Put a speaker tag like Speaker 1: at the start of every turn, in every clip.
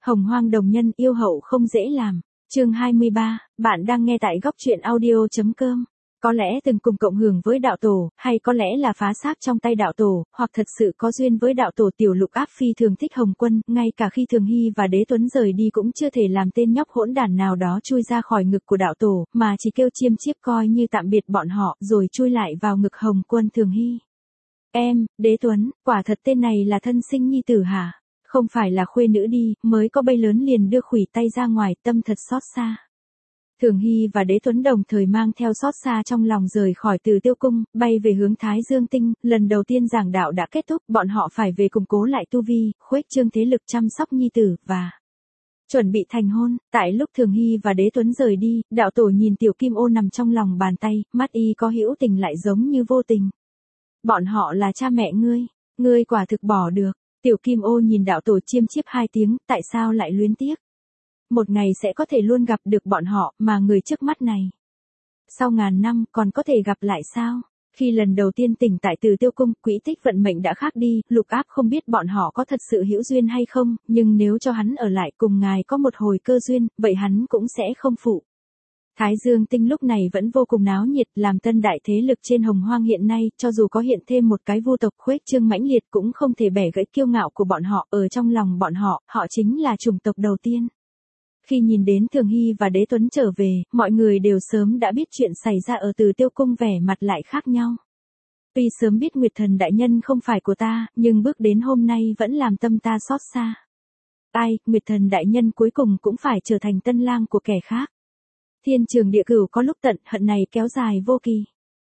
Speaker 1: Hồng Hoang đồng nhân yêu hậu không dễ làm. Chương 23, bạn đang nghe tại góc truyện audio.com. Có lẽ từng cùng cộng hưởng với đạo tổ, hay có lẽ là phá xác trong tay đạo tổ, hoặc thật sự có duyên với đạo tổ. Tiểu Lục Áp phi thường thích Hồng Quân, ngay cả khi Thường Hy và Đế Tuấn rời đi cũng chưa thể làm tên nhóc hỗn đản nào đó chui ra khỏi ngực của đạo tổ, mà chỉ kêu chiêm chiếp coi như tạm biệt bọn họ, rồi chui lại vào ngực Hồng Quân. Thường Hy, em, Đế Tuấn, quả thật tên này là thân sinh nhi tử hả? Không phải là khuê nữ đi, mới có bay lớn liền đưa khuỷu tay ra ngoài, tâm thật xót xa. Thường Hy và Đế Tuấn đồng thời mang theo xót xa trong lòng rời khỏi Từ Tiêu Cung, bay về hướng Thái Dương Tinh. Lần đầu tiên giảng đạo đã kết thúc, bọn họ phải về củng cố lại tu vi, khuếch trương thế lực, chăm sóc nhi tử, và chuẩn bị thành hôn. Tại lúc Thường Hy và Đế Tuấn rời đi, đạo tổ nhìn Tiểu Kim Ô nằm trong lòng bàn tay, mắt y có hữu tình lại giống như vô tình. Bọn họ là cha mẹ ngươi quả thực bỏ được. Tiểu Kim Ô nhìn đạo tổ chiêm chiếp hai tiếng, tại sao lại luyến tiếc? Một ngày sẽ có thể luôn gặp được bọn họ, mà người trước mắt này, sau ngàn năm còn có thể gặp lại sao? Khi lần đầu tiên tỉnh tại Từ Tiêu Cung, quỹ tích vận mệnh đã khác đi. Lục Áp không biết bọn họ có thật sự hữu duyên hay không, nhưng nếu cho hắn ở lại cùng ngài có một hồi cơ duyên, vậy hắn cũng sẽ không phụ. Thái Dương Tinh lúc này vẫn vô cùng náo nhiệt, làm tân đại thế lực trên Hồng Hoang hiện nay, cho dù có hiện thêm một cái vu tộc khuếch trương mãnh liệt cũng không thể bẻ gãy kiêu ngạo của bọn họ. Ở trong lòng bọn họ, họ chính là chủng tộc đầu tiên. Khi nhìn đến Thường Hy và Đế Tuấn trở về, mọi người đều sớm đã biết chuyện xảy ra ở Từ Tiêu Cung, vẻ mặt lại khác nhau. Tuy sớm biết Nguyệt Thần đại nhân không phải của ta, nhưng bước đến hôm nay vẫn làm tâm ta xót xa. Ai, Nguyệt Thần đại nhân cuối cùng cũng phải trở thành tân lang của kẻ khác. Thiên trường địa cửu có lúc tận, hận này kéo dài vô kỳ.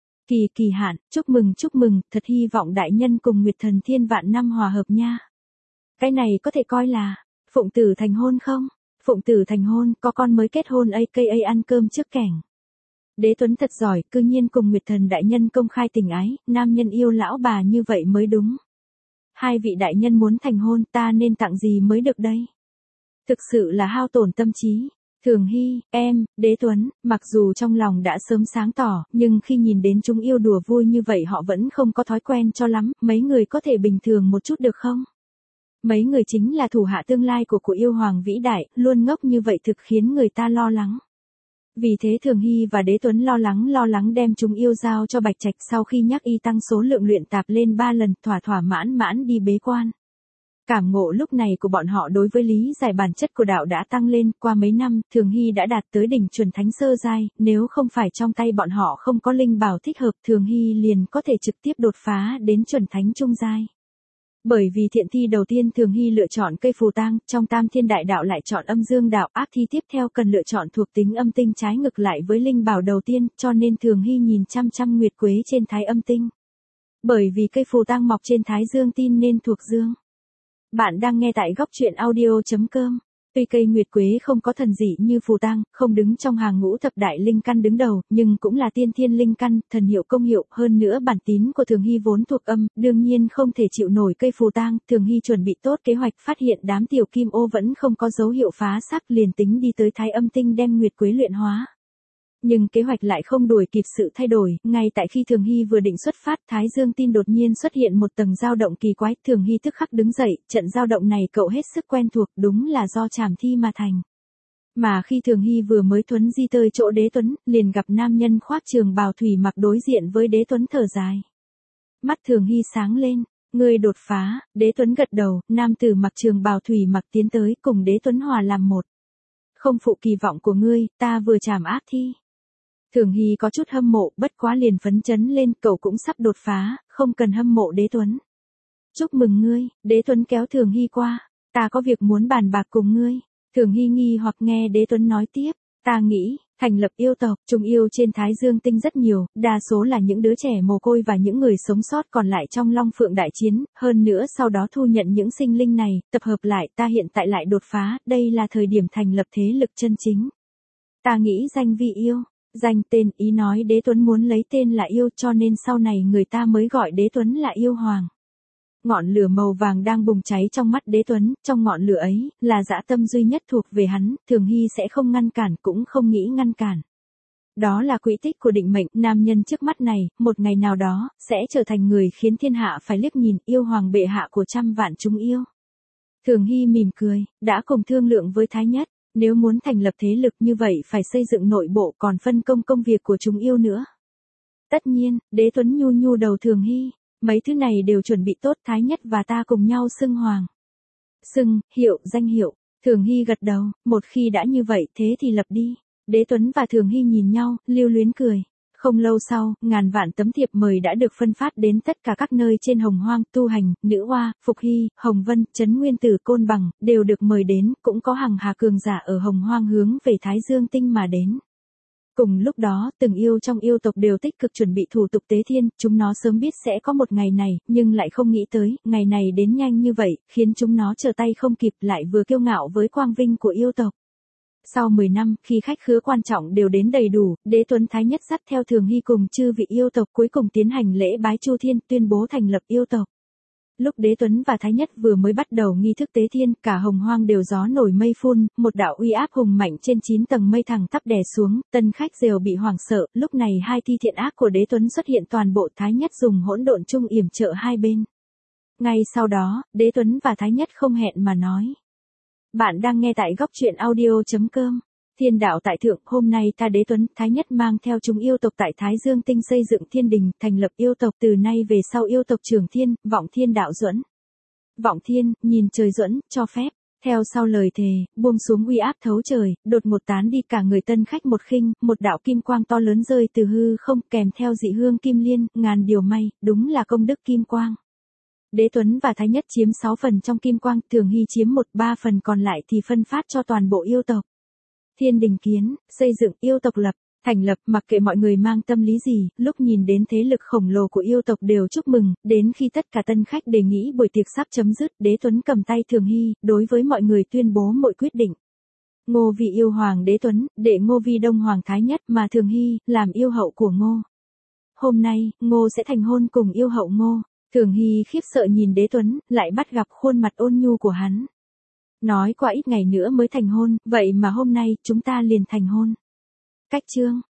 Speaker 1: Kỳ hạn, chúc mừng, thật hy vọng đại nhân cùng Nguyệt Thần thiên vạn năm hòa hợp nha. Cái này có thể coi là phụng tử thành hôn không? Phụng tử thành hôn, có con mới kết hôn aka ăn cơm trước kẻng. Đế Tuấn thật giỏi, cư nhiên cùng Nguyệt Thần đại nhân công khai tình ái, nam nhân yêu lão bà như vậy mới đúng. Hai vị đại nhân muốn thành hôn, ta nên tặng gì mới được đây? Thực sự là hao tổn tâm trí. Thường Hy, em, Đế Tuấn, mặc dù trong lòng đã sớm sáng tỏ, nhưng khi nhìn đến chúng yêu đùa vui như vậy họ vẫn không có thói quen cho lắm. Mấy người có thể bình thường một chút được không? Mấy người chính là thủ hạ tương lai của yêu hoàng vĩ đại, luôn ngốc như vậy thực khiến người ta lo lắng. Vì thế Thường Hy và Đế Tuấn lo lắng đem chúng yêu giao cho Bạch Trạch. Sau khi nhắc y tăng số lượng luyện tạp lên 3 lần, thỏa mãn đi bế quan. Cảm ngộ lúc này của bọn họ đối với lý giải bản chất của đạo đã tăng lên. Qua mấy năm, Thường Hy đã đạt tới đỉnh chuẩn thánh sơ giai, nếu không phải trong tay bọn họ không có linh bảo thích hợp, Thường Hy liền có thể trực tiếp đột phá đến chuẩn thánh trung giai. Bởi vì thiện thi đầu tiên Thường Hy lựa chọn cây phù tang, trong Tam Thiên Đại Đạo lại chọn âm dương đạo, áp thi tiếp theo cần lựa chọn thuộc tính âm tinh trái ngược lại với linh bảo đầu tiên, cho nên Thường Hy nhìn chăm nguyệt quế trên thái âm tinh. Bởi vì cây phù tang mọc trên thái dương tin nên thuộc dương. Bạn đang nghe tại góc truyện audio.com. Tuy cây nguyệt quế không có thần dị như phù tang, không đứng trong hàng ngũ thập đại linh căn đứng đầu, nhưng cũng là tiên thiên linh căn, thần hiệu công hiệu, hơn nữa bản tín của Thường Hy vốn thuộc âm, đương nhiên không thể chịu nổi cây phù tang. Thường Hy chuẩn bị tốt kế hoạch, phát hiện đám tiểu kim ô vẫn không có dấu hiệu phá xác, liền tính đi tới thái âm tinh đem nguyệt quế luyện hóa. Nhưng kế hoạch lại không đuổi kịp sự thay đổi, ngay tại khi Thường Hy vừa định xuất phát, Thái Dương Tinh đột nhiên xuất hiện một tầng dao động kỳ quái. Thường Hy tức khắc đứng dậy, trận dao động này cậu hết sức quen thuộc, đúng là do trảm thi mà thành. Mà khi Thường Hy vừa mới thuấn di tới chỗ Đế Tuấn, liền gặp nam nhân khoác trường bào thủy mặc đối diện với Đế Tuấn thở dài. Mắt Thường Hy sáng lên, ngươi đột phá. Đế Tuấn gật đầu, nam tử mặc trường bào thủy mặc tiến tới cùng Đế Tuấn hòa làm một. Không phụ kỳ vọng của ngươi, ta vừa trảm ác thi. Thường Hy có chút hâm mộ, bất quá liền phấn chấn lên, cậu cũng sắp đột phá, không cần hâm mộ Đế Tuấn. Chúc mừng ngươi. Đế Tuấn kéo Thường Hy qua, ta có việc muốn bàn bạc cùng ngươi. Thường Hy nghi hoặc nghe Đế Tuấn nói tiếp, ta nghĩ, thành lập yêu tộc, trùng yêu trên Thái Dương Tinh rất nhiều, đa số là những đứa trẻ mồ côi và những người sống sót còn lại trong Long Phượng đại chiến, hơn nữa sau đó thu nhận những sinh linh này, tập hợp lại, ta hiện tại lại đột phá, đây là thời điểm thành lập thế lực chân chính. Ta nghĩ danh vị yêu. Danh tên, ý nói Đế Tuấn muốn lấy tên là yêu, cho nên sau này người ta mới gọi Đế Tuấn là yêu hoàng. Ngọn lửa màu vàng đang bùng cháy trong mắt Đế Tuấn, trong ngọn lửa ấy, là dã tâm duy nhất thuộc về hắn, Thường Hy sẽ không ngăn cản cũng không nghĩ ngăn cản. Đó là quỹ tích của định mệnh, nam nhân trước mắt này, một ngày nào đó, sẽ trở thành người khiến thiên hạ phải liếc nhìn, yêu hoàng bệ hạ của trăm vạn chúng yêu. Thường Hy mỉm cười, đã cùng thương lượng với Thái Nhất, nếu muốn thành lập thế lực như vậy phải xây dựng nội bộ còn phân công công việc của chúng yêu nữa. Tất nhiên, Đế Tuấn nhu nhu đầu Thường Hy, mấy thứ này đều chuẩn bị tốt, Thái Nhất và ta cùng nhau xưng hoàng. Xưng, hiệu, danh hiệu. Thường Hy gật đầu, một khi đã như vậy thế thì lập đi. Đế Tuấn và Thường Hy nhìn nhau, lưu luyến cười. Không lâu sau, ngàn vạn tấm thiệp mời đã được phân phát đến tất cả các nơi trên Hồng Hoang, Tu Hành, Nữ Hoa, Phục Hy, Hồng Vân, Trấn Nguyên Tử, Côn Bằng, đều được mời đến, cũng có hàng hà cường giả ở Hồng Hoang hướng về Thái Dương Tinh mà đến. Cùng lúc đó, từng yêu trong yêu tộc đều tích cực chuẩn bị thủ tục tế thiên, chúng nó sớm biết sẽ có một ngày này, nhưng lại không nghĩ tới, ngày này đến nhanh như vậy, khiến chúng nó trở tay không kịp, lại vừa kiêu ngạo với quang vinh của yêu tộc. Sau 10 năm, khi khách khứa quan trọng đều đến đầy đủ, Đế Tuấn Thái Nhất dắt theo Thường Hy cùng chư vị yêu tộc cuối cùng tiến hành lễ bái Chu Thiên, tuyên bố thành lập yêu tộc. Lúc Đế Tuấn và Thái Nhất vừa mới bắt đầu nghi thức tế thiên, cả Hồng Hoang đều gió nổi mây phun, một đạo uy áp hùng mạnh trên 9 tầng mây thẳng tắp đè xuống, tân khách đều bị hoảng sợ, lúc này hai thi thiện ác của Đế Tuấn xuất hiện, toàn bộ Thái Nhất dùng hỗn độn chung yểm trợ hai bên. Ngay sau đó, Đế Tuấn và Thái Nhất không hẹn mà nói. Bạn đang nghe tại góc truyện audio.com. Thiên đạo tại thượng, hôm nay ta Đế Tuấn, Thái Nhất mang theo chúng yêu tộc tại Thái Dương Tinh xây dựng thiên đình, thành lập yêu tộc, từ nay về sau yêu tộc trưởng thiên, Vọng Thiên đạo duẫn. Vọng Thiên, nhìn trời duẫn, cho phép. Theo sau lời thề, buông xuống uy áp thấu trời, đột một tán đi, cả người tân khách một khinh, một đạo kim quang to lớn rơi từ hư không, kèm theo dị hương kim liên, ngàn điều may, đúng là công đức kim quang. Đế Tuấn và Thái Nhất chiếm 6 phần trong kim quang, Thường Hy chiếm 1/3 phần còn lại thì phân phát cho toàn bộ yêu tộc. Thiên đình kiến, xây dựng, yêu tộc lập, thành lập, mặc kệ mọi người mang tâm lý gì, lúc nhìn đến thế lực khổng lồ của yêu tộc đều chúc mừng, đến khi tất cả tân khách đề nghị buổi tiệc sắp chấm dứt, Đế Tuấn cầm tay Thường Hy, đối với mọi người tuyên bố mọi quyết định. Ngô vị yêu hoàng Đế Tuấn, đệ Ngô vi Đông Hoàng Thái Nhất, mà Thường Hy, làm yêu hậu của Ngô. Hôm nay, Ngô sẽ thành hôn cùng yêu hậu Ngô. Thường Hy khiếp sợ nhìn Đế Tuấn, lại bắt gặp khuôn mặt ôn nhu của hắn. Nói qua ít ngày nữa mới thành hôn, vậy mà hôm nay chúng ta liền thành hôn. Cách chương